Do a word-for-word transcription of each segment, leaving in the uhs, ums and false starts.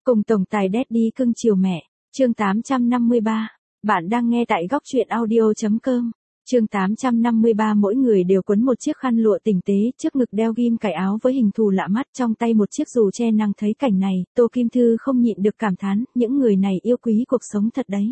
Cùng tổng tài Daddy cưng chiều mẹ, chương tám trăm năm mươi ba. Bạn đang nghe tại góc truyện audio chấm com. Chương tám trăm năm mươi ba. Mỗi người đều quấn một chiếc khăn lụa tinh tế, trước ngực đeo ghim cài áo với hình thù lạ mắt, trong tay một chiếc dù che nắng. Thấy cảnh này, Tô Kim Thư không nhịn được cảm thán, những người này yêu quý cuộc sống thật đấy.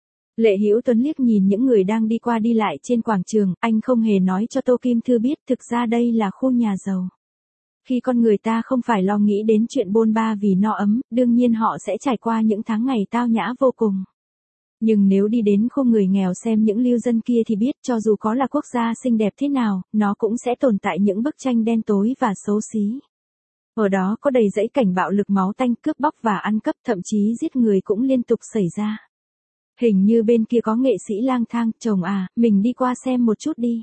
Lệ Hữu Tuấn liếc nhìn những người đang đi qua đi lại trên quảng trường, anh không hề nói cho Tô Kim Thư biết thực ra đây là khu nhà giàu. Khi con người ta không phải lo nghĩ đến chuyện bôn ba vì no ấm, đương nhiên họ sẽ trải qua những tháng ngày tao nhã vô cùng. Nhưng nếu đi đến khu người nghèo xem những lưu dân kia thì biết cho dù có là quốc gia xinh đẹp thế nào, nó cũng sẽ tồn tại những bức tranh đen tối và xấu xí. Ở đó có đầy dẫy cảnh bạo lực máu tanh, cướp bóc và ăn cắp, thậm chí giết người cũng liên tục xảy ra. Hình như bên kia có nghệ sĩ lang thang, chồng à, mình đi qua xem một chút đi.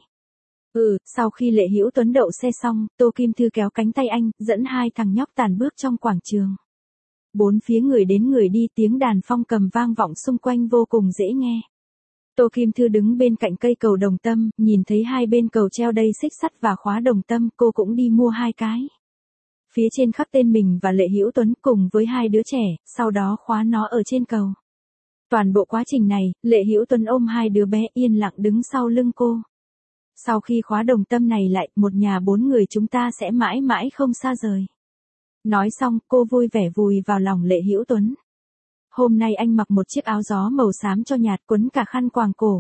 Ừ, sau khi Lệ Hữu Tuấn đậu xe xong, Tô Kim Thư kéo cánh tay anh, dẫn hai thằng nhóc tàn bước trong quảng trường. Bốn phía người đến người đi, tiếng đàn phong cầm vang vọng xung quanh vô cùng dễ nghe. Tô Kim Thư đứng bên cạnh cây cầu đồng tâm, nhìn thấy hai bên cầu treo đầy xích sắt và khóa đồng tâm, cô cũng đi mua hai cái. Phía trên khắc tên mình và Lệ Hữu Tuấn cùng với hai đứa trẻ, sau đó khóa nó ở trên cầu. Toàn bộ quá trình này, Lệ Hữu Tuấn ôm hai đứa bé yên lặng đứng sau lưng cô. Sau khi khóa đồng tâm này lại, một nhà bốn người chúng ta sẽ mãi mãi không xa rời. Nói xong, cô vui vẻ vùi vào lòng Lệ Hữu Tuấn. Hôm nay anh mặc một chiếc áo gió màu xám cho nhạt, quấn cả khăn quàng cổ.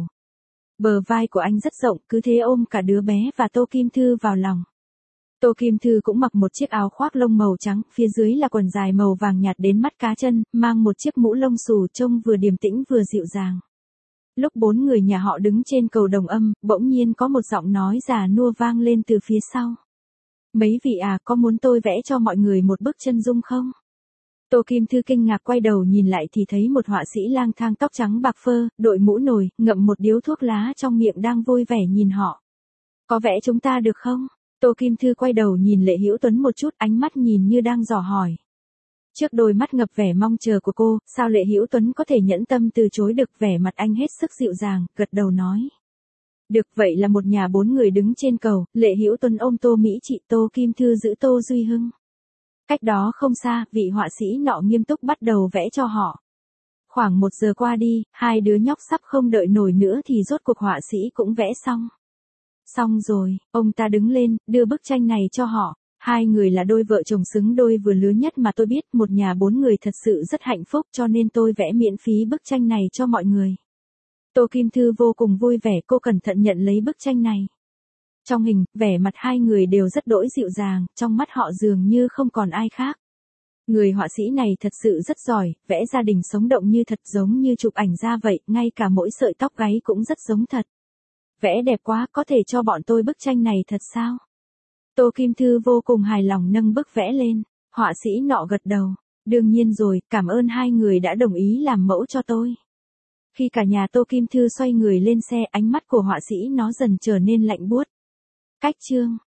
Bờ vai của anh rất rộng, cứ thế ôm cả đứa bé và Tô Kim Thư vào lòng. Tô Kim Thư cũng mặc một chiếc áo khoác lông màu trắng, phía dưới là quần dài màu vàng nhạt đến mắt cá chân, mang một chiếc mũ lông xù trông vừa điềm tĩnh vừa dịu dàng. Lúc bốn người nhà họ đứng trên cầu đồng âm, bỗng nhiên có một giọng nói già nua vang lên từ phía sau. Mấy vị à, có muốn tôi vẽ cho mọi người một bức chân dung không? Tô Kim Thư kinh ngạc quay đầu nhìn lại thì thấy một họa sĩ lang thang tóc trắng bạc phơ, đội mũ nồi, ngậm một điếu thuốc lá trong miệng đang vui vẻ nhìn họ. Có vẽ chúng ta được không? Tô Kim Thư quay đầu nhìn Lệ Hữu Tuấn một chút, ánh mắt nhìn như đang dò hỏi. Trước đôi mắt ngập vẻ mong chờ của cô, sao Lệ Hữu Tuấn có thể nhẫn tâm từ chối được? Vẻ mặt anh hết sức dịu dàng, gật đầu nói. Được, vậy là một nhà bốn người đứng trên cầu, Lệ Hữu Tuấn ôm Tô Mỹ Chị, Tô Kim Thư giữ Tô Duy Hưng. Cách đó không xa, vị họa sĩ nọ nghiêm túc bắt đầu vẽ cho họ. Khoảng một giờ qua đi, hai đứa nhóc sắp không đợi nổi nữa thì rốt cuộc họa sĩ cũng vẽ xong. Xong rồi, ông ta đứng lên, đưa bức tranh này cho họ. Hai người là đôi vợ chồng xứng đôi vừa lứa nhất mà tôi biết, một nhà bốn người thật sự rất hạnh phúc cho nên tôi vẽ miễn phí bức tranh này cho mọi người. Tô Kim Thư vô cùng vui vẻ, cô cẩn thận nhận lấy bức tranh này. Trong hình, vẻ mặt hai người đều rất đỗi dịu dàng, trong mắt họ dường như không còn ai khác. Người họa sĩ này thật sự rất giỏi, vẽ gia đình sống động như thật, giống như chụp ảnh ra vậy, ngay cả mỗi sợi tóc gáy cũng rất giống thật. Vẽ đẹp quá, có thể cho bọn tôi bức tranh này thật sao? Tô Kim Thư vô cùng hài lòng nâng bức vẽ lên, họa sĩ nọ gật đầu. Đương nhiên rồi, cảm ơn hai người đã đồng ý làm mẫu cho tôi. Khi cả nhà Tô Kim Thư xoay người lên xe, ánh mắt của họa sĩ nó dần trở nên lạnh buốt. Cách chương